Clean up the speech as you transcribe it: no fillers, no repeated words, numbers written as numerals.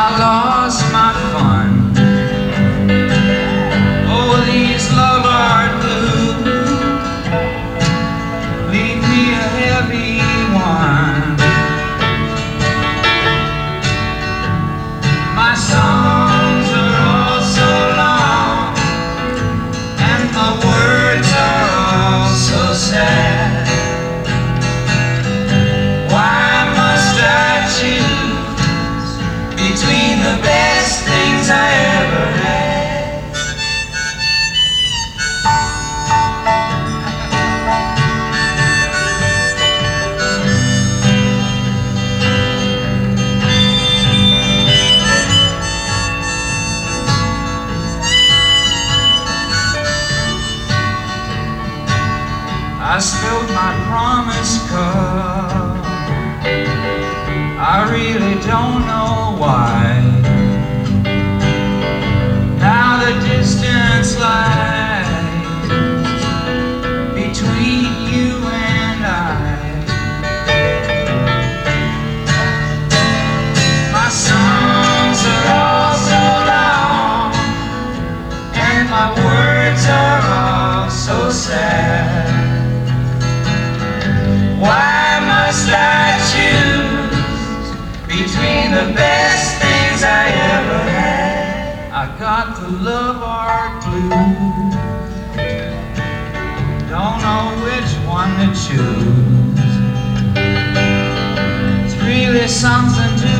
lost my fun. Oh, these love art blues leave me a heavy one. My songs are all so long, and my words are all so sad. Why must I choose between the best things I ever had? I spilled my promise cup. I really don't know why. Now the distance lies between you and I. My songs are all so long, and my words are all so sad. Why must I choose between the best things I ever had? I got the love art blues, don't know which one to choose. It's really something to